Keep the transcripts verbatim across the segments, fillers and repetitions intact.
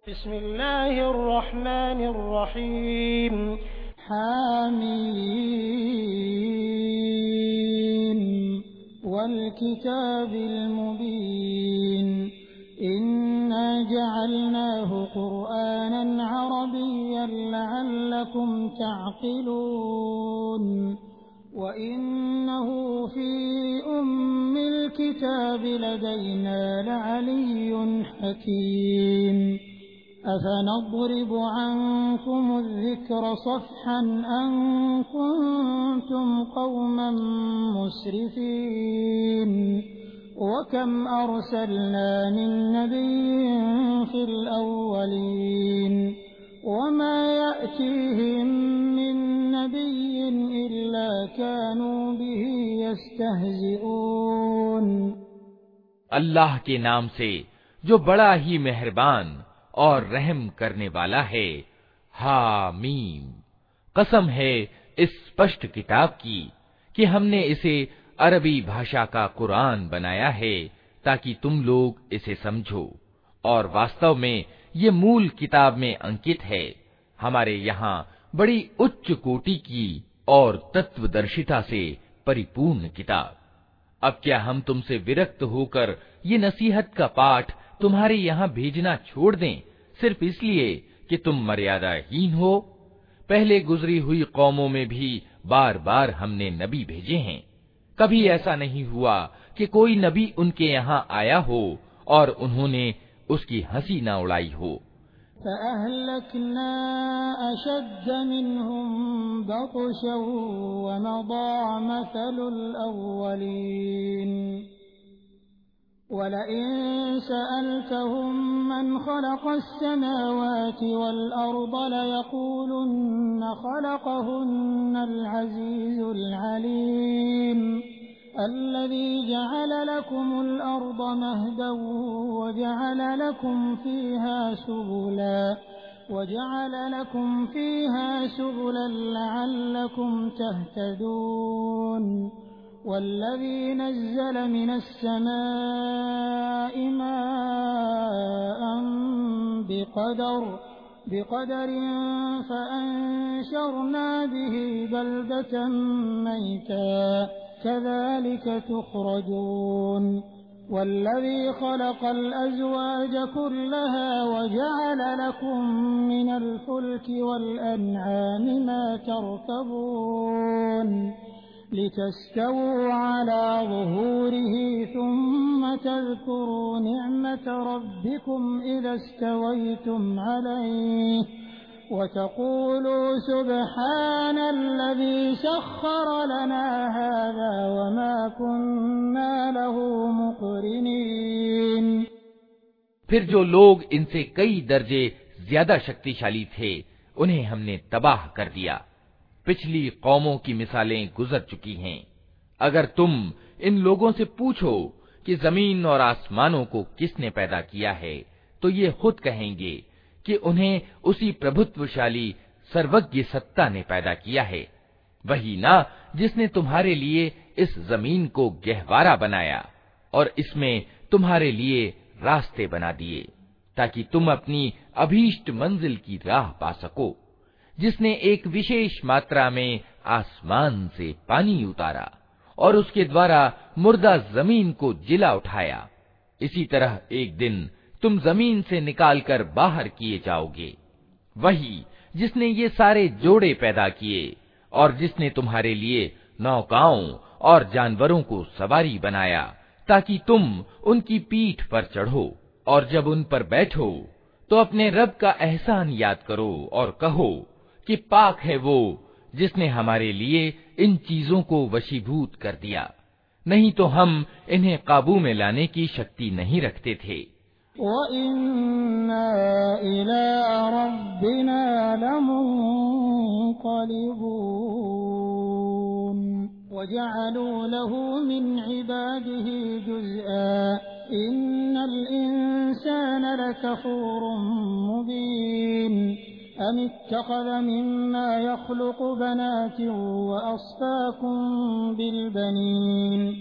बिस्मिल्लाहिर्रहमानिर्रहीम। हामीम वल किताबिल मुबीन इन्ना जअलनाहु क़ुरआनन अरबिय्यन लअल्लकुम तअक़िलून व इन्नहु फ़ी उम्मिल किताबि लदैना लअलिय्युन हकीम। अफ़नضرب عنكم الذكر صفحا أن كنتم قوما مسرفين وكم أرسلنا من نبي في الأولين وما يأتيهم من نبي إلا كانوا به يستهزئون। अल्लाह के नाम से जो बड़ा ही मेहरबान और रहम करने वाला है। हामीम, कसम है इस स्पष्ट किताब की कि हमने इसे अरबी भाषा का कुरान बनाया है ताकि तुम लोग इसे समझो, और वास्तव में ये मूल किताब में अंकित है, हमारे यहाँ बड़ी उच्च कोटि की और तत्वदर्शिता से परिपूर्ण किताब। अब क्या हम तुमसे विरक्त होकर ये नसीहत का पाठ तुम्हारे यहाँ भेजना छोड़ दें, सिर्फ इसलिए कि तुम मर्यादाहीन हो? पहले गुजरी हुई कौमों में भी बार बार हमने नबी भेजे हैं। कभी ऐसा नहीं हुआ कि कोई नबी उनके यहाँ आया हो और उन्होंने उसकी हंसी न उड़ाई हो। फ़अहलकना अशद्द मिनहुम बत्शन व मदा मसलुल अव्वलीन वलइन सअल्तहुम मन खलक़स समावाति वल अर्द लयक़ूलुन्न खलक़हुन्नल अज़ीज़ुल अलीम अल्लज़ी जअल लकुमुल अर्द महदन वजअल लकुम फ़ीहा सुबुला वजअल लकुम फ़ीहा सुबुलन लअल्लकुम तहतदून वल्लज़ी नज़्ज़ल मिनस समाइ माअन बिक़दर बिक़दरिन फ़अन्शरना बिही बल्दतन मैता कज़ालिक तुख़रजून वल्लज़ी ख़लक़ल अज़वाज कुल्लहा वजअल लकुम मिनल फ़ुल्कि वल अनआमि मा तरकबून लितस्तवू अला ज़ुहूरिही थुम्म तज़्कुरू निअमत रब्बिकुम इज़ा इस्तवैतुम अलैहि वतक़ूलू सुब्हानल्लज़ी सख़्ख़र लना हाज़ा वमा कुन्ना लहू मुक़रिनीन। फिर जो लोग इनसे कई दर्जे ज्यादा शक्तिशाली थे, उन्हें हमने तबाह कर दिया। पिछली कौमों की मिसालें गुजर चुकी हैं। अगर तुम इन लोगों से पूछो कि जमीन और आसमानों को किसने पैदा किया है, तो ये खुद कहेंगे कि उन्हें उसी प्रभुत्वशाली सर्वज्ञ सत्ता ने पैदा किया है, वही ना जिसने तुम्हारे लिए इस जमीन को गहवारा बनाया और इसमें तुम्हारे लिए रास्ते बना दिए ताकि तुम अपनी अभीष्ट मंजिल की राह पा सको, जिसने एक विशेष मात्रा में आसमान से पानी उतारा और उसके द्वारा मुर्दा जमीन को जिला उठाया। इसी तरह एक दिन तुम जमीन से निकालकर बाहर किए जाओगे। वही जिसने ये सारे जोड़े पैदा किए और जिसने तुम्हारे लिए नौकाओं और जानवरों को सवारी बनाया ताकि तुम उनकी पीठ पर चढ़ो, और जब उन पर बैठो तो अपने रब का एहसान याद करो और कहो कि पाक है वो जिसने हमारे लिए इन चीजों को वशीभूत कर दिया, नहीं तो हम इन्हें काबू में लाने की शक्ति नहीं रखते थे। वइन्ना इला रब्बिना लमुन्क़लिबून वजअलू लहू मिन इबादिही जुज़आ इन्नल इंसान लकफूरुम मुबीन अम इत्तख़ज़ मिम्मा यख़्लुक़ु बनातिन व अस्फ़ाकुम बिलबनीन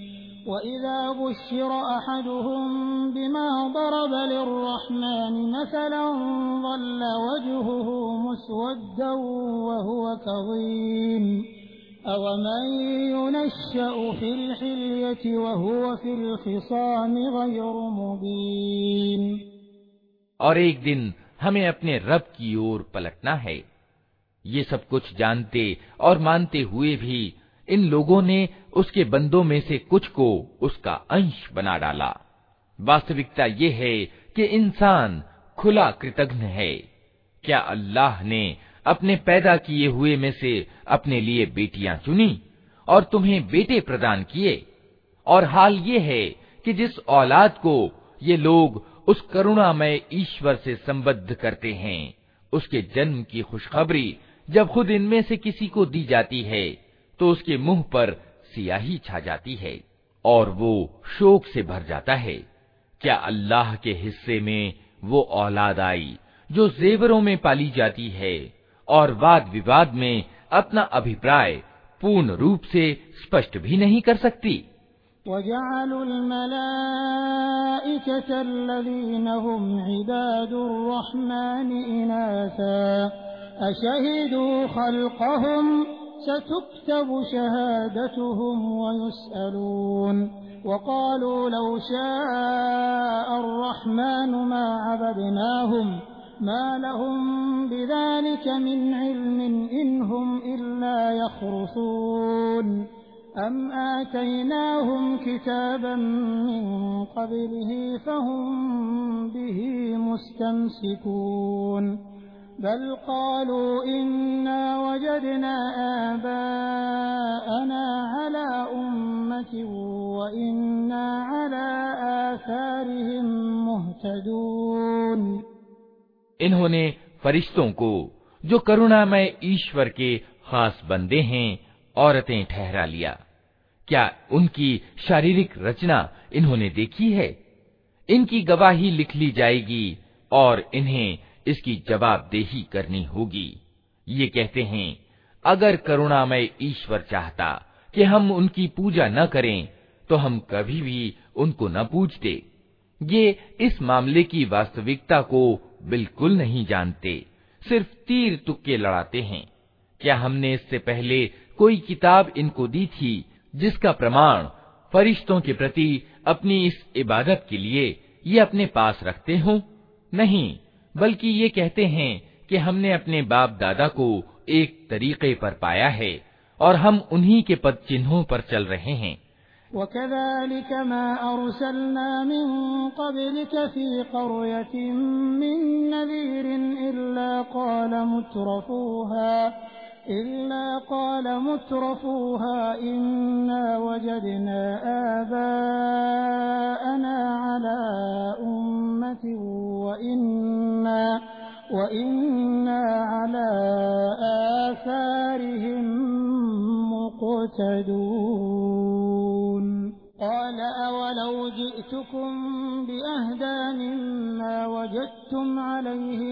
वइज़ा बुश्शिर अहदुहुम बिमा ज़रब लिर्रहमान मसलन ज़ल्ल वजहुहु मुस्वद्दन वहुव कज़ीम अवमन युनश्शअ फ़िल हिल्यति वहुव फ़िल ख़िसामि ग़ैरु मुबीन। और एक दिन हमें अपने रब की ओर पलटना है। ये सब कुछ जानते और मानते हुए भी इन लोगों ने उसके बंदों में से कुछ को उसका अंश बना डाला। वास्तविकता ये है कि इंसान खुला कृतघ्न है। क्या अल्लाह ने अपने पैदा किए हुए में से अपने लिए बेटियां चुनी और तुम्हें बेटे प्रदान किए? और हाल ये है कि जिस औलाद को ये लोग उस करुणामय ईश्वर से संबद्ध करते हैं, उसके जन्म की खुशखबरी जब खुद इनमें से किसी को दी जाती है तो उसके मुंह पर सियाही छा जाती है और वो शोक से भर जाता है। क्या अल्लाह के हिस्से में वो औलाद आई जो जेवरों में पाली जाती है और वाद विवाद में अपना अभिप्राय पूर्ण रूप से स्पष्ट भी नहीं कर सकती? वजअलुल मलाइकता अल्लज़ीना हुम इबादुर रहमान इनासा अशहिदू खल्क़हुम सतुक्तबु शहादतुहुम वयुस्अलून वक़ालू लौ शाअ अर्रहमानु मा अबदनाहुम मा लहुम बिज़ालिका मिन इल्मिन इन हुम इल्ला यख़रुसून अम आतैनाहुम किताबन मिन क़ब्लिही फ़हुम बिही मुस्तमसिकून बल क़ालू इन्ना वजदना आबाअना अला उम्मतिन व इन्ना अला आसारिहिम मुहतदून। इन्होंने फरिश्तों को, जो करुणामय ईश्वर के खास बंदे हैं, औरतें ठहरा लिया। क्या उनकी शारीरिक रचना इन्होंने देखी है? इनकी गवाही लिख ली जाएगी और इन्हें इसकी जवाबदेही करनी होगी। ये कहते हैं, अगर करुणामय ईश्वर चाहता कि हम उनकी पूजा न करें तो हम कभी भी उनको न पूजते। ये इस मामले की वास्तविकता को बिल्कुल नहीं जानते, सिर्फ तीर तुक्के लड़ाते हैं। क्या हमने इससे पहले कोई किताब इनको दी थी जिसका प्रमाण फरिश्तों के प्रति अपनी इस इबादत के लिए ये अपने पास रखते हों? नहीं, बल्कि ये कहते हैं कि हमने अपने बाप दादा को एक तरीके पर पाया है और हम उन्हीं के पद चिन्हों पर चल रहे हैं। वकज़ालिक मा अरसलना मिन क़ब्लिक फ़ी क़र्यतिन मिन नज़ीरिन इल्ला क़ाल मुत्रफ़ूहा इल्ला क़ाल मुत्रफ़ूहा इन्ना वजदना आबाअना अला उम्मतिन व इन्ना व इन्ना अला आसारिहिम मुक़तदून। क़ाल अवलौ जि'तुकुम बिअहदा मिम्मा वजदतुम अलैहि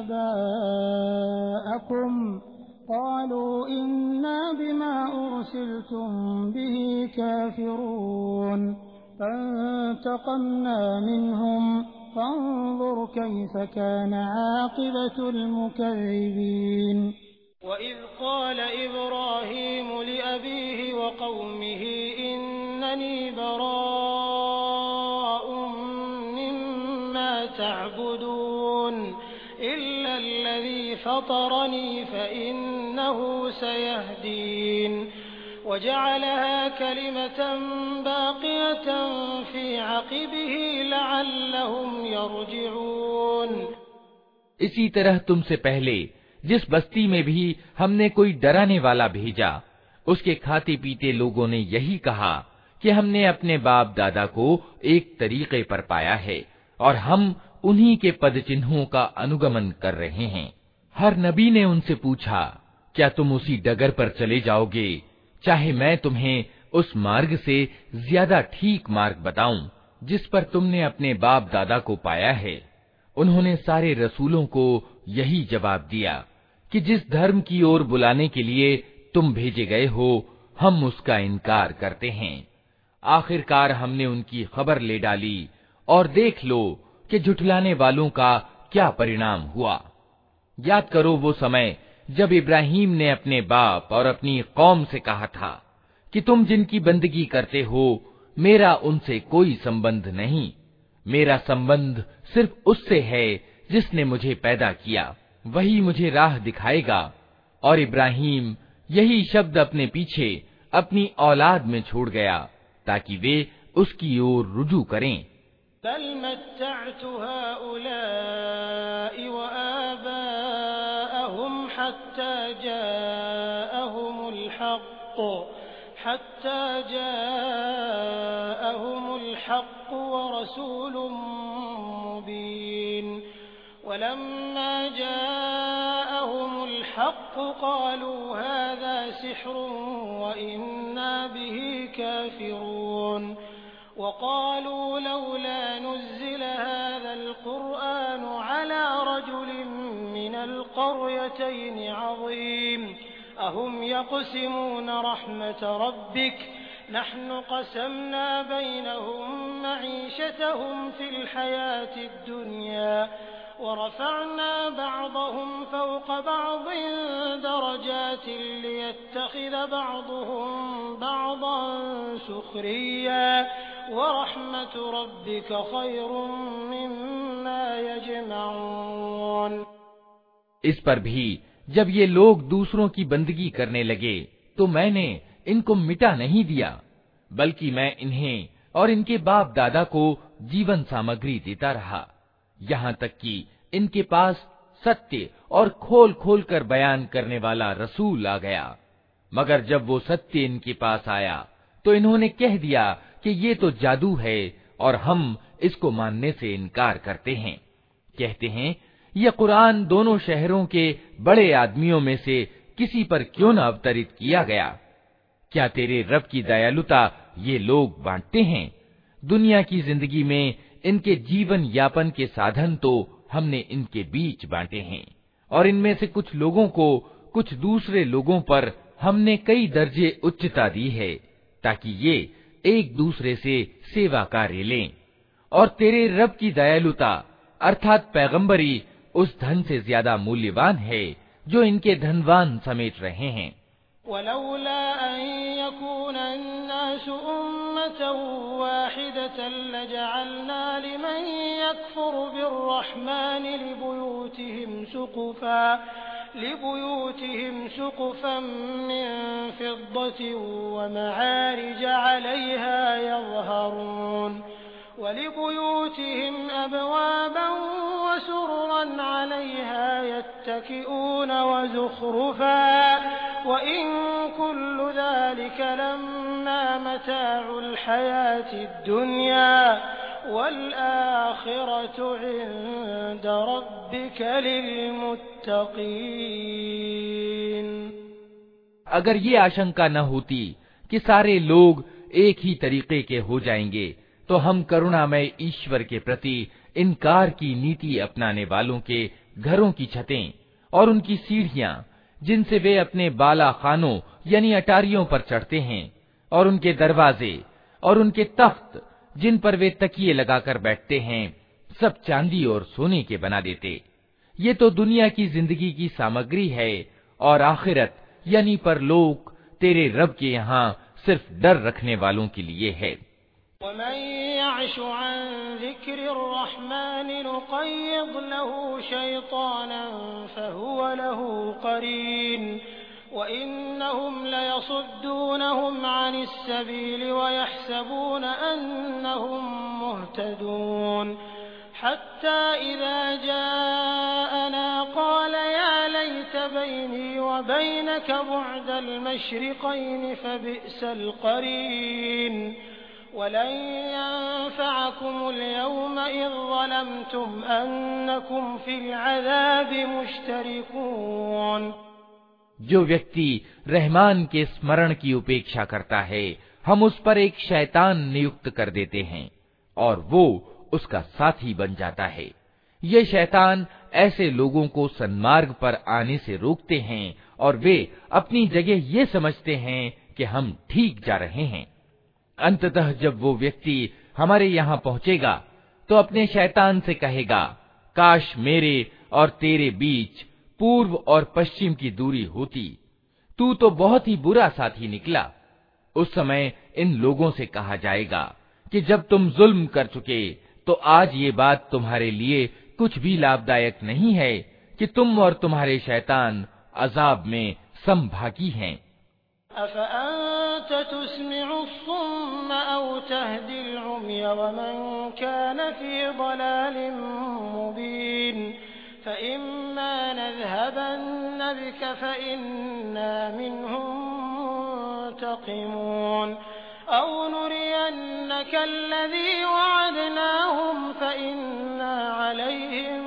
आबाअकुम क़ालू इन्ना बिमा उरसिलतुम बिही काफ़िरून फ़ंतक़म्ना मिनहुम फ़ंज़ुर कैफ़ कान आक़िबतुल मुकज़्ज़िबीन। वइज़ क़ाल इब्राहीम लिअबीहि व क़ौमिहि इन्ननी बराअुम मिम्मा तअबुदून इल्ला अल्लज़ी फ़तरनी फ़इन्नहु सयहदीन वजअलहा कलिमतन बाक़ियतन फ़ी अक़िबिही लअल्लहुम यरजिऊन। इसी तरह तुमसे पहले जिस बस्ती में भी हमने कोई डराने वाला भेजा, उसके खाते पीते लोगों ने यही कहा कि हमने अपने बाप दादा को एक तरीके पर पाया है और हम उन्हीं के पद चिन्हों का अनुगमन कर रहे हैं। हर नबी ने उनसे पूछा, क्या तुम उसी डगर पर चले जाओगे, चाहे मैं तुम्हें उस मार्ग से ज्यादा ठीक मार्ग बताऊं जिस पर तुमने अपने बाप दादा को पाया है? उन्होंने सारे रसूलों को यही जवाब दिया कि जिस धर्म की ओर बुलाने के लिए तुम भेजे गए हो, हम उसका इनकार करते हैं। आखिरकार हमने उनकी खबर ले डाली और देख लो कि झुठलाने वालों का क्या परिणाम हुआ। याद करो वो समय जब इब्राहीम ने अपने बाप और अपनी कौम से कहा था कि तुम जिनकी बंदगी करते हो मेरा उनसे कोई संबंध नहीं, मेरा संबंध सिर्फ उससे है जिसने मुझे पैदा किया, वही मुझे राह दिखाएगा। और इब्राहीम यही शब्द अपने पीछे अपनी औलाद में छोड़ गया ताकि वे उसकी ओर रुजू करें। बल मत्तअतु हाउलाइ व आबाअहुम हत्ता जाअहुमुल हक़्क़ हत्ता जाअहुमुल हक़्क़ व रसूलुम मुबीन वलम्मा जाअहुमुल हक़्क़ क़ालू हाज़ा सिह्रुन व इन्ना बिही काफ़िरून वक़ालू लौला नुज़्ज़िला हाज़ल क़ुरआनु अला रजुलिन मिनल क़रयतैन अज़ीम अहुम यक़सिमून रहमत रब्बिक नहनु क़समना बैनहुम मईशतहुम फ़िल हयातिद दुनिया वरफ़अना बअदहुम फ़ौक़ बअदिन दरजातिन लियत्तख़िज़ बअदुहुम बअदन सुख़रिय्या वरहमतु रब्बिक ख़ैरुम मिम्मा यजमऊन। इस पर भी जब ये लोग दूसरों की बंदगी करने लगे तो मैंने इनको मिटा नहीं दिया, बल्कि मैं इन्हें और इनके बाप दादा को जीवन सामग्री देता रहा, यहाँ तक कि इनके पास सत्य और खोल खोल कर बयान करने वाला रसूल आ गया। मगर जब वो सत्य इनके पास आया तो इन्होंने कह दिया कि ये तो जादू है और हम इसको मानने से इनकार करते हैं। कहते हैं ये कुरान दोनों शहरों के बड़े आदमियों में से किसी पर क्यों न अवतरित किया गया। क्या तेरे रब की दयालुता ये लोग बांटते हैं? दुनिया की जिंदगी में इनके जीवन यापन के साधन तो हमने इनके बीच बांटे हैं और इनमें से कुछ लोगों को कुछ दूसरे लोगों पर हमने कई दर्जे उच्चता दी है ताकि ये एक दूसरे से सेवा कार्य लें। और तेरे रब की दयालुता अर्थात पैगंबरी उस धन से ज्यादा मूल्यवान है जो इनके धनवान समेट रहे हैं। वलौला अन यकून अन्नासु उम्मतन वाहिदतन लजअलना लिमन यकफुरु बिर्रहमानि लिबुयूतिहिम सुक़ुफा लिबुयूतिहिम सुक़ुफन मिन फिद्दतिन व मआरिज अलैहा यज़हरून वलिबुयूतिहिम अबवाबन व सुरुरन अलैहा यत्तकिऊन व ज़ुख़रुफा व इन कुल्लु ज़ालिका लम्मा मताउल हयातिद दुनिया वल आखिरतु इंद रब्बिका लिलमुत्तक़ीन। अगर ये आशंका न होती कि सारे लोग एक ही तरीके के हो जाएंगे तो हम करुणामय ईश्वर के प्रति इनकार की नीति अपनाने वालों के घरों की छतें और उनकी सीढ़ियां जिनसे वे अपने बाला खानों यानी अटारियों पर चढ़ते हैं और उनके दरवाजे और उनके तख्त जिन पर वे तकिए लगाकर बैठते हैं सब चांदी और सोने के बना देते। ये तो दुनिया की जिंदगी की सामग्री है और आखिरत यानी परलोक तेरे रब के यहाँ सिर्फ डर रखने वालों के लिए है। वमन यअश अन ज़िक्रिर्रहमानि नुक़य्यिद लहू शैतानन फहुव लहू क़रीन व इन्नहुम लयसुद्दूनहुम अनिस्सबीलि व यहसबून अन्नहुम मुहतदून हत्ता इज़ा जाअना क़ाल या लैत बैनी व बैनक बुअदल मशरिक़ैन फबिअसल क़रीन वलन यंफ़अकुमुल यौम इज़ ज़लमतुम अन्नकुम फ़िल अज़ाबि मुश्तरिकून। जो व्यक्ति रहमान के स्मरण की उपेक्षा करता है हम उस पर एक शैतान नियुक्त कर देते हैं और वो उसका साथी बन जाता है। ये शैतान ऐसे लोगों को सन्मार्ग पर आने से रोकते हैं और वे अपनी जगह ये समझते हैं कि हम ठीक जा रहे हैं। अंततः जब वो व्यक्ति हमारे यहाँ पहुँचेगा तो अपने शैतान से कहेगा, काश मेरे और तेरे बीच पूर्व और पश्चिम की दूरी होती, तू तो बहुत ही बुरा साथी निकला। उस समय इन लोगों से कहा जाएगा कि जब तुम जुल्म कर चुके तो आज ये बात तुम्हारे लिए कुछ भी लाभदायक नहीं है कि तुम और तुम्हारे शैतान अजाब में समभागी हैं। अफ़अन्त तुस्मिउ सुम्म औ तहदिल उम्य वमन कान फ़ी ज़लालिम मुबीन फ़इम्मा नज़हबन्न बिक फ़इन्ना मिन्हुम मुंतक़िमून औ नुरियन्नक अल्लज़ी वअदनाहुम फ़इन्ना अलैहिम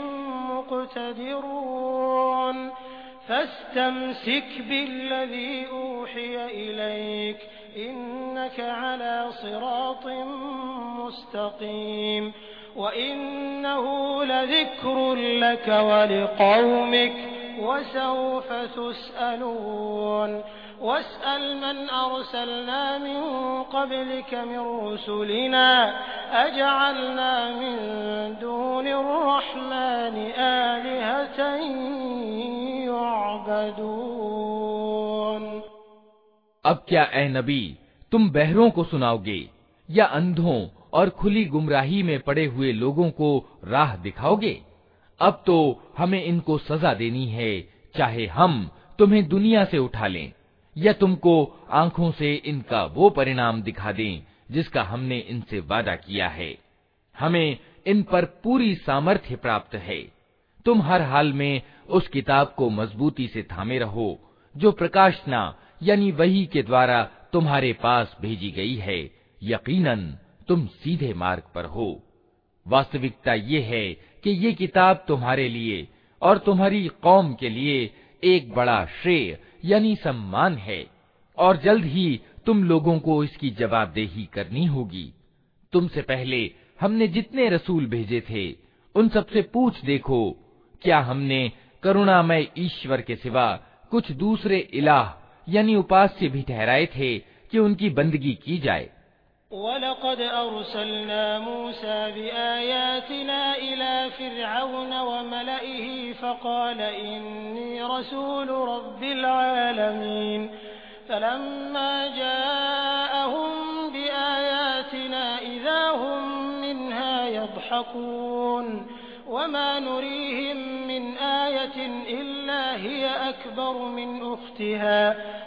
मुक़तदिरून फस्तमसिक बिल्लज़ी ऊहिय इलैक इन्नक अला सिरातिम मुस्तक़ीम व इन्नहु लज़िक्रुन लक व लिक़ौमिक व सौफ़ तुस्अलून वस्अल मन अरसलना मिन क़ब्लिक मिन रुसुलिना अजअलना मिन दूनिर रहमानि आलिहतन युअबदून। अब क्या ए नबी, तुम बहरों को सुनाओगे या अंधों और खुली गुमराही में पड़े हुए लोगों को राह दिखाओगे? अब तो हमें इनको सजा देनी है, चाहे हम तुम्हें दुनिया से उठा लें या तुमको आंखों से इनका वो परिणाम दिखा दें जिसका हमने इनसे वादा किया है। हमें इन पर पूरी सामर्थ्य प्राप्त है। तुम हर हाल में उस किताब को मजबूती से थामे रहो जो प्रकाशना यानी वही के द्वारा तुम्हारे पास भेजी गई है। यकीनन तुम सीधे मार्ग पर हो। वास्तविकता ये है कि ये किताब तुम्हारे लिए और तुम्हारी कौम के लिए एक बड़ा श्रेय यानी सम्मान है और जल्द ही तुम लोगों को इसकी जवाबदेही करनी होगी। तुमसे पहले हमने जितने रसूल भेजे थे उन सबसे पूछ देखो, क्या हमने करुणामय ईश्वर के सिवा कुछ दूसरे इलाह यानी उपास्य भी ठहराए थे कि उनकी बंदगी की जाए। वलक़द अरसलना मूसा बिआयातिना इला फ़िरऔन व मलइही फ़क़ाल इन्नी रसूलु रब्बिल आलमीन फ़लम्मा जाअहुम बिआयातिना इज़ा हुम मिन्हा यضحकून वमा नुरीहिम मिन आयतिन इल्ला हिय अकबर मिन उख्तिहा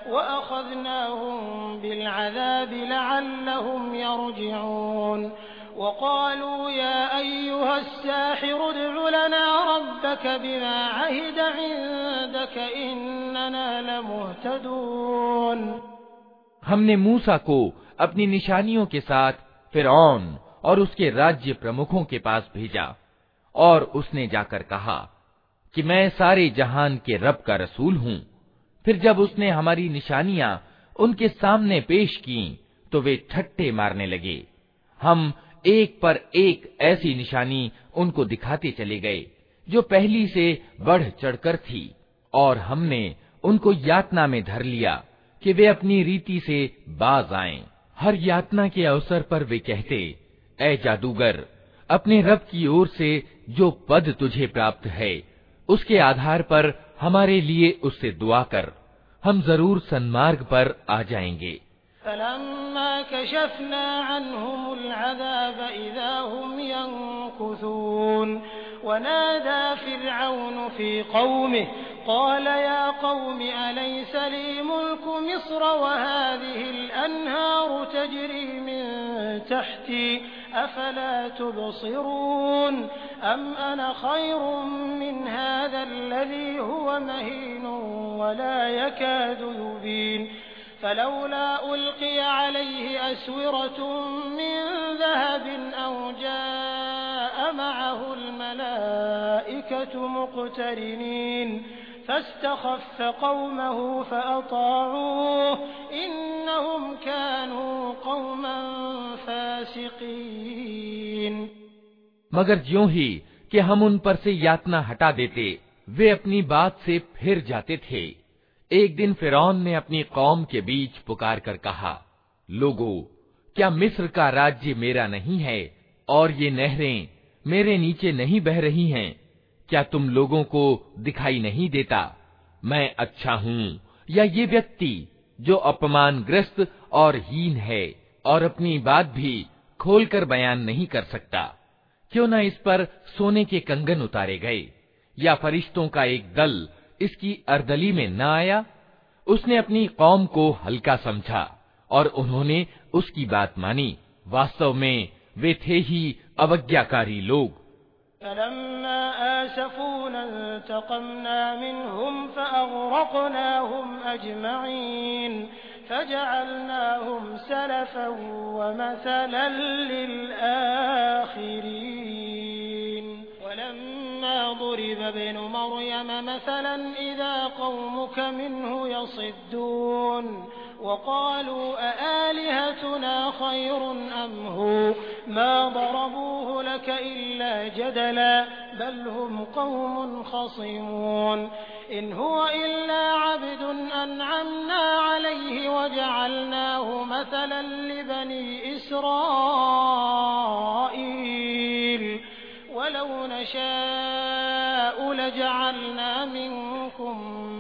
वअख़ज़नाहुम बिलअज़ाब लअल्लहुम यरजिऊन वक़ालू या अय्युहस्साहिरु उद्'ु लना रब्बक बिमा अहिद इंदक इन्नना लमुहतदून। हमने मूसा को अपनी निशानियों के साथ फिरौन और उसके राज्य प्रमुखों के पास भेजा और उसने जाकर कहा कि मैं सारे जहान के रब का रसूल हूँ। फिर जब उसने हमारी निशानियां उनके सामने पेश की तो वे ठट्ठे मारने लगे। हम एक पर एक ऐसी निशानी उनको दिखाते चले गए जो पहली से बढ़ चढ़कर थी और हमने उनको यातना में धर लिया कि वे अपनी रीति से बाज आएं। हर यातना के अवसर पर वे कहते, ऐ जादूगर, अपने रब की ओर से जो पद तुझे प्राप्त है उसके आधार पर हमारे लिए उससे दुआ कर, हम जरूर सन्मार्ग पर आ जाएंगे। फलम्मा कशफना अन्हुमुल अज़ाब इज़ा हुम यंकुसून वनादा फ़िरऔन फ़ी क़ौमिही क़ाल या क़ौम अलैस ली मुल्कु मिस्र वहाज़िहिल अन्हारु तजरी मिन तहती अफ़ला तुबसिरून अम अना ख़ैरुम मिन हाज़ाल्लज़ी हुव महीनुन वला यकादु युबीन फलौला उल्क़िय अलैहि अस्विरतुम मिन ज़हबिन औ जाअ मअहुल मलाइकतु मुक़्तरिनीन फस्तख़फ़्फ़ क़ौमहु फ़अताऊह इन्नहुम कानू क़ौमन फ़ासिक़ीन। मगर ज्यों ही कि हम उन पर से यातना हटा देते वे अपनी बात से फिर जाते थे। एक दिन फिरौन ने अपनी कौम के बीच पुकार कर कहा, लोगो, क्या मिस्र का राज्य मेरा नहीं है और ये नहरें मेरे नीचे नहीं बह रही हैं? क्या तुम लोगों को दिखाई नहीं देता मैं अच्छा हूँ, या ये व्यक्ति जो अपमानग्रस्त और हीन है और अपनी बात भी खोलकर बयान नहीं कर सकता? क्यों न इस पर सोने के कंगन उतारे गए, या फरिश्तों का एक दल इसकी अर्दली में न आया? उसने अपनी कौम को हल्का समझा और उन्होंने उसकी बात मानी। वास्तव में वे थे ही अवज्ञाकारी लोग। वक़ालू अआलिहतुना खैरुन अम हू मा दरबूहु लक इल्ला जदला बल हुम कौमुन खसीमून इन हुवा इल्ला अब्दुन अनअमना अलैहि वजअलनाहु मसलन लिबनी इस्राईल वलौ नशाअ लजअलना मिनकुम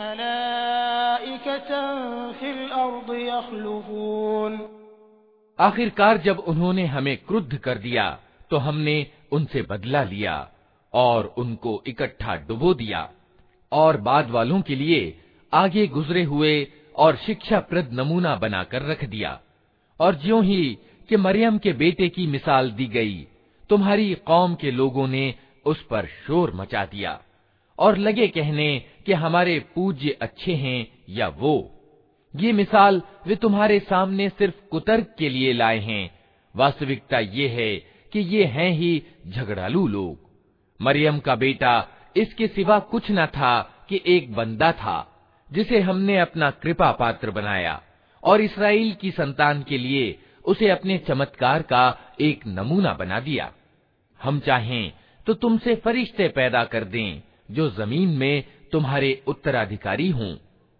मलाइकतन फिल अर्द यख्लुफून। आखिरकार जब उन्होंने हमें क्रुद्ध कर दिया तो हमने उनसे बदला लिया और उनको इकट्ठा डुबो दिया और बाद वालों के लिए आगे गुजरे हुए और शिक्षाप्रद नमूना बनाकर रख दिया। और ज्यों ही कि मरियम के बेटे की मिसाल दी गई, तुम्हारी कौम के लोगों ने उस पर शोर मचा दिया और लगे कहने कि हमारे पूज्य अच्छे हैं या वो। ये मिसाल वे तुम्हारे सामने सिर्फ कुतर्क के लिए लाए हैं। वास्तविकता ये है कि ये हैं ही झगड़ालू लोग। मरियम का बेटा इसके सिवा कुछ न था कि एक बंदा था जिसे हमने अपना कृपा पात्र बनाया और इस्राएल की संतान के लिए उसे अपने चमत्कार का एक नमूना बना दिया। हम चाहें तो तुमसे फरिश्ते पैदा कर दें जो जमीन में तुम्हारे उत्तराधिकारी हों।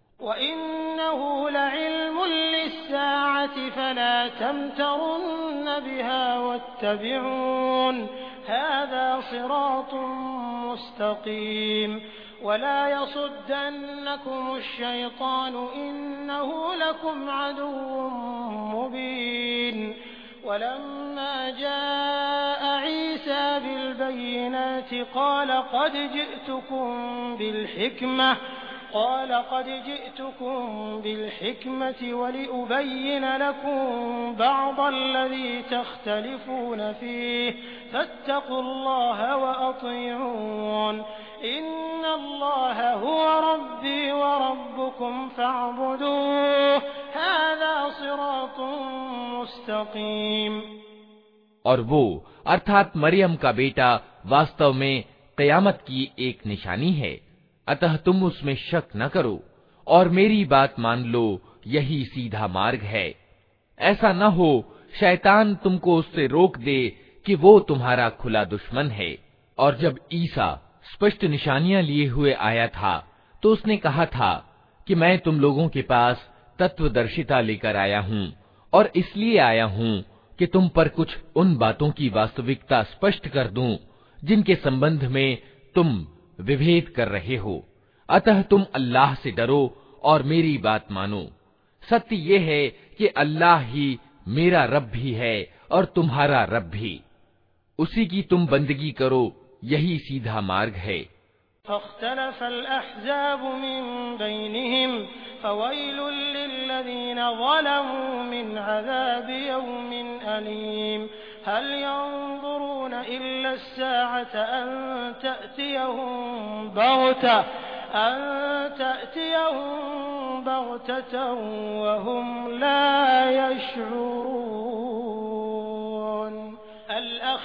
वइन्नहु लइल्मुल लिस्साअति फला तमतरुन्न बिहा वत्तबिऊन हाज़ा सिरातुम मुस्तकीम वला यसुद्दन्नकुमुश शैतानु इन्नहु लकुम अदुव्वुम मुबीन। वलम्मा जाअ ईसा बिलबय्यिनाति क़ाल क़द जि'तुकुम बिलहिक्मह قال قد جئتكم بالحكمة ولأبين لكم بعض الذي تختلفون فيه فاتقوا الله وأطيعون إن الله هو ربي وربكم فاعبدوه هذا صراط मुस्तकीम। और वो अर्थात मरियम का बेटा वास्तव में क़यामत की एक निशानी है, अतः तुम उसमें शक न करो और मेरी बात मान लो, यही सीधा मार्ग है। ऐसा न हो शैतान तुमको उससे रोक दे कि वो तुम्हारा खुला दुश्मन है। और जब ईसा स्पष्ट निशानियां लिए हुए आया था तो उसने कहा था कि मैं तुम लोगों के पास तत्वदर्शिता लेकर आया हूँ और इसलिए आया हूँ कि तुम पर कुछ उन बातों की वास्तविकता स्पष्ट कर दूं जिनके संबंध में तुम विभेद कर रहे हो। अतः तुम अल्लाह से डरो और मेरी बात मानो। सत्य ये है कि अल्लाह ही मेरा रब भी है और तुम्हारा रब भी, उसी की तुम बंदगी करो, यही सीधा मार्ग है। फख्तलफल अहज़ाबु मिन बैनिहिम फवैलुल लिल्लज़ीना ज़लमू मिन अज़ाबि यौमिन अलीम हल यंज़ुरून इल्ला अस्साअता अन तअतियहुम बग़ता अन तअतियहुम बग़ततन वहुम ला यशऊरून अल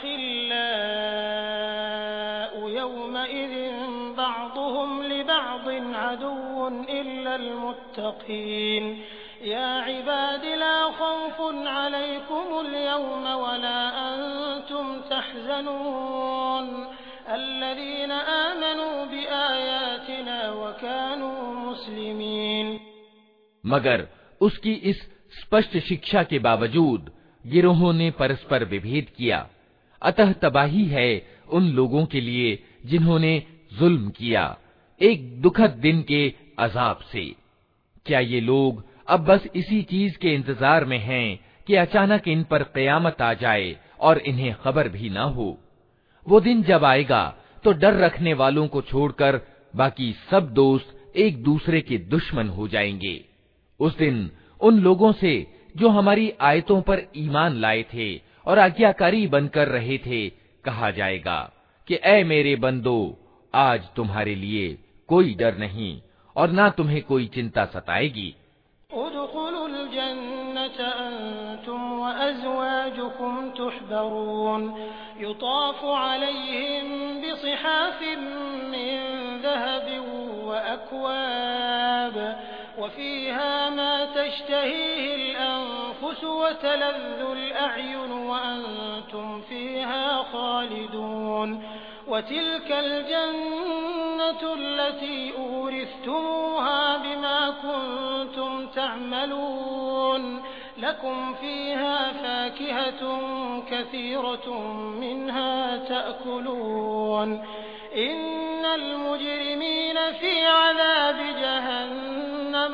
अखिल्लाउ यौमइज़िन बअदुहुम लिबअदिन अदुव्वुन इल्लल मुत्तक़ीन या इबादी ला खौफुन अलैकुमुल यौम वला अंतुम तहज़नून अल्लज़ीना आमनू बिआयातिना व कानू मुस्लिमीन। मगर उसकी इस स्पष्ट शिक्षा के बावजूद गिरोहों ने परस्पर विभेद किया। अतः तबाही है उन लोगों के लिए जिन्होंने जुल्म किया, एक दुखद दिन के अजाब से। क्या ये लोग अब बस इसी चीज के इंतजार में हैं कि अचानक इन पर कयामत आ जाए और इन्हें खबर भी ना हो? वो दिन जब आएगा तो डर रखने वालों को छोड़कर बाकी सब दोस्त एक दूसरे के दुश्मन हो जाएंगे। उस दिन उन लोगों से जो हमारी आयतों पर ईमान लाए थे और आज्ञाकारी बनकर रहे थे, कहा जाएगा कि ऐ मेरे बंदो, आज तुम्हारे लिए कोई डर नहीं और ना तुम्हें कोई चिंता सताएगी। उदखुलुल जन्नत अंतुम व अज़वाजुकुम तुहबरून युताफु अलैहिम बिसिहाफिन मिन ज़हबिन व अक्वाब व फ़ीहा मा तश्तहीहिल अनफुस व तलज़्ज़ुल अअयुन व अंतुम फ़ीहा खालिदून व तिलकल जन्नतु अल्लती ऊरिस्तमूहा बिमा कुन्तुम तअमलून लकुम फ़ीहा फ़ाकिहतुन कसीरतुन मिन्हा तअकुलून इन्नल मुजरिमीन फ़ी अज़ाबि जहन्नम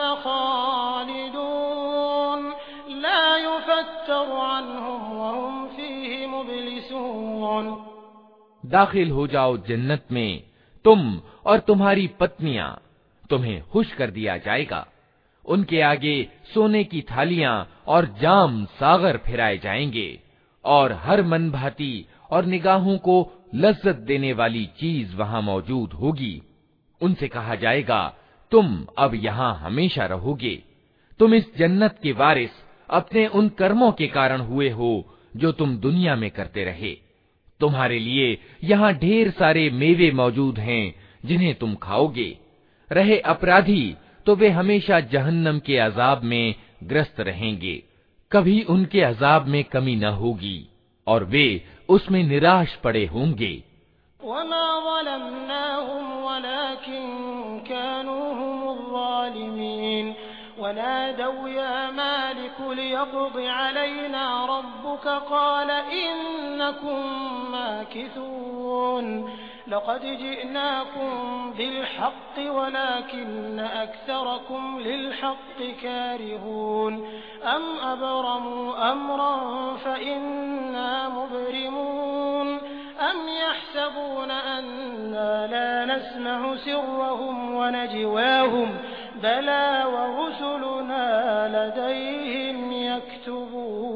खालिदून ला युफ़त्तरु अन्हुम व हुम फ़ीहि मुब्लिसून। दाखिल हो जाओ जन्नत में, तुम और तुम्हारी पत्नियां, तुम्हें खुश कर दिया जाएगा। उनके आगे सोने की थालियां और जाम सागर फिराए जाएंगे और हर मन भाती और निगाहों को लज्जत देने वाली चीज वहां मौजूद होगी। उनसे कहा जाएगा, तुम अब यहाँ हमेशा रहोगे। तुम इस जन्नत के वारिस अपने उन कर्मों के कारण हुए हो जो तुम दुनिया में करते रहे। तुम्हारे लिए यहाँ ढेर सारे मेवे मौजूद हैं जिन्हें तुम खाओगे। रहे अपराधी तो वे हमेशा जहन्नम के अजाब में ग्रस्त रहेंगे, कभी उनके अजाब में कमी न होगी और वे उसमें निराश पड़े होंगे। वमा ज़लमनाहुम वलाकिन कानू हुमुज़्ज़ालिमीन वनादौ या मालिक लियक़्दि अलैना रब्बुक क़ाल इन्नकुम माकिसून लक़द जिअनाकुम बिलहक़्क़ि वलाकिन्न अक्सरकुम लिलहक़्क़ि कारिहून अम अबरमू अम्रन फ़इन्ना मुब्रिमून अम यहसबून अन्ना ला नस्मअु सिर्रहुम व नजवाहुम बला व रुसुलुना लदैहिम यक्तुबून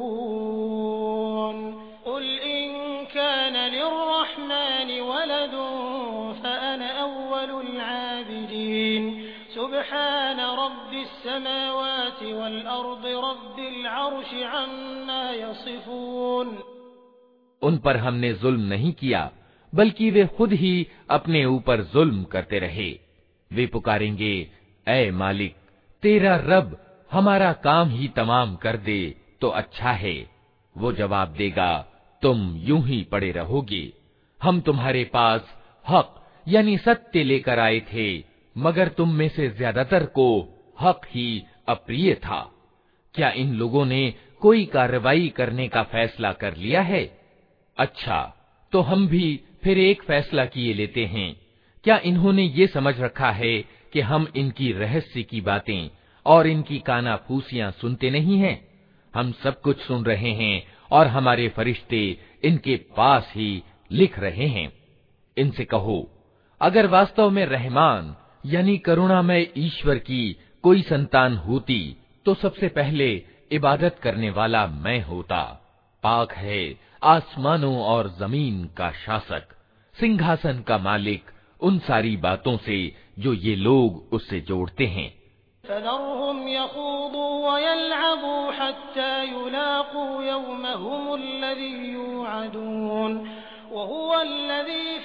क़ुल इन कान लिर्रहमानि वलदुन फ़अना अव्वलुल आबिदीन सुब्हान रब्बिस समावाति वल अर्दि रब्बिल अर्शि अम्मा यसिफून। उन पर हमने जुल्म नहीं किया, बल्कि वे खुद ही अपने ऊपर जुल्म करते रहे। वे पुकारेंगे, ऐ मालिक, तेरा रब हमारा काम ही तमाम कर दे तो अच्छा है। वो जवाब देगा, तुम यूं ही पड़े रहोगे। हम तुम्हारे पास हक यानी सत्य लेकर आए थे, मगर तुम में से ज्यादातर को हक ही अप्रिय था। क्या इन लोगों ने कोई कार्रवाई करने का फैसला कर लिया है? अच्छा, तो हम भी फिर एक फैसला किए लेते हैं। क्या इन्होंने ये समझ रखा है कि हम इनकी रहस्य की बातें और इनकी कानाफूसियां सुनते नहीं हैं? हम सब कुछ सुन रहे हैं और हमारे फरिश्ते इनके पास ही लिख रहे हैं। इनसे कहो, अगर वास्तव में रहमान यानी करुणामय ईश्वर की कोई संतान होती तो सबसे पहले इबादत करने वाला मैं होता। पाक है आसमानों और जमीन का शासक, सिंहासन का मालिक उन सारी बातों से जो ये लोग उससे जोड़ते हैं। फ़ज़रहुम यख़ूदू व यलअबू हत्ता युलाक़ू यौमहुमुल्लज़ी यूअदून व हुवल्लज़ी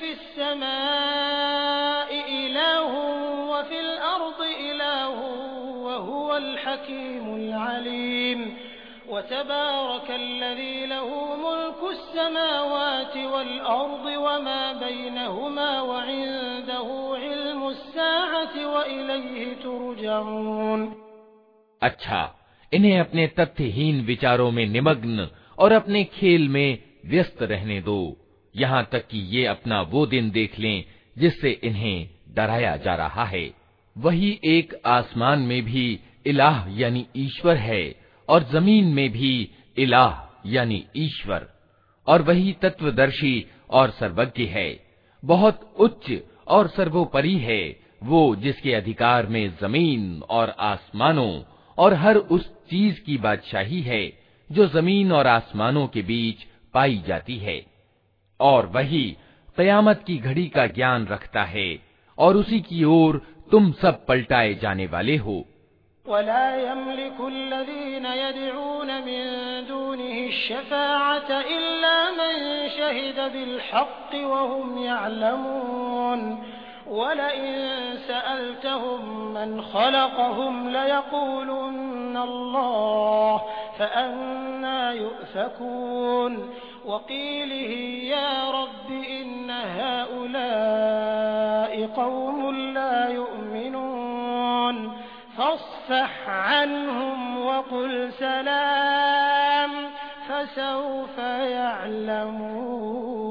फ़िस्समाइ इलाहुन व फ़िल अर्दि इलाहुन व हुवल हकीमुल अलीम व तबारकल्लज़ी लहू मुल्कुस समावाति वल अर्दि व मा बैनहुमा व इंदहू इल्मुस साअति व इलैहि तुरजऊन। अच्छा, इन्हें अपने तथ्यहीन विचारों में निमग्न और अपने खेल में व्यस्त रहने दो, यहाँ तक कि ये अपना वो दिन देख लें जिससे इन्हें डराया जा रहा है। वही एक आसमान में भी इलाह यानी ईश्वर है और जमीन में भी इलाह यानी ईश्वर, और वही तत्वदर्शी और सर्वज्ञ है। बहुत उच्च और सर्वोपरि है वो जिसके अधिकार में जमीन और आसमानों और हर उस चीज की बादशाही है जो जमीन और आसमानों के बीच पाई जाती है। और वही क़यामत की घड़ी का ज्ञान रखता है और उसी की ओर तुम सब पलटाए जाने वाले हो। वला यमलिकुल्लज़ीन यदऊन मिन दूनिहि शफ़ाअत इल्ला मन शहिद बिलहक़्क़ि वहुम यअलमून वलइन सअल्तहुम मन ख़लक़हुम लयक़ूलुन्न अल्लाह फ़अन्ना युफ़कून वक़ीलिहि या रब्बि इन्न हाउलाइ क़ौमुन ला युमिनून फ़ास्फ़ह अन्हुम वक़ुल सलाम फ़सौफ़ यअलमून।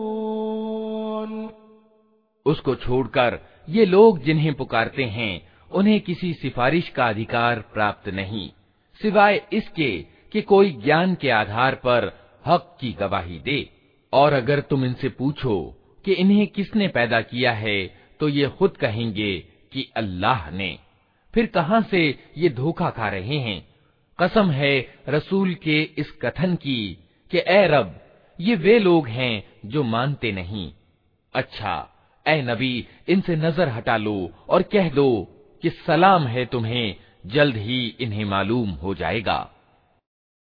उसको छोड़कर ये लोग जिन्हें पुकारते हैं उन्हें किसी सिफारिश का अधिकार प्राप्त नहीं, सिवाय इसके कि कोई ज्ञान के आधार पर हक की गवाही दे। और अगर तुम इनसे पूछो कि इन्हें किसने पैदा किया है तो ये खुद कहेंगे कि अल्लाह ने। फिर कहां से ये धोखा खा रहे हैं। कसम है रसूल के इस कथन की कि ए रब, ये वे लोग हैं जो मानते नहीं। अच्छा ए नबी, इनसे नजर हटा लो और कह दो कि सलाम है तुम्हें, जल्द ही इन्हें मालूम हो जाएगा।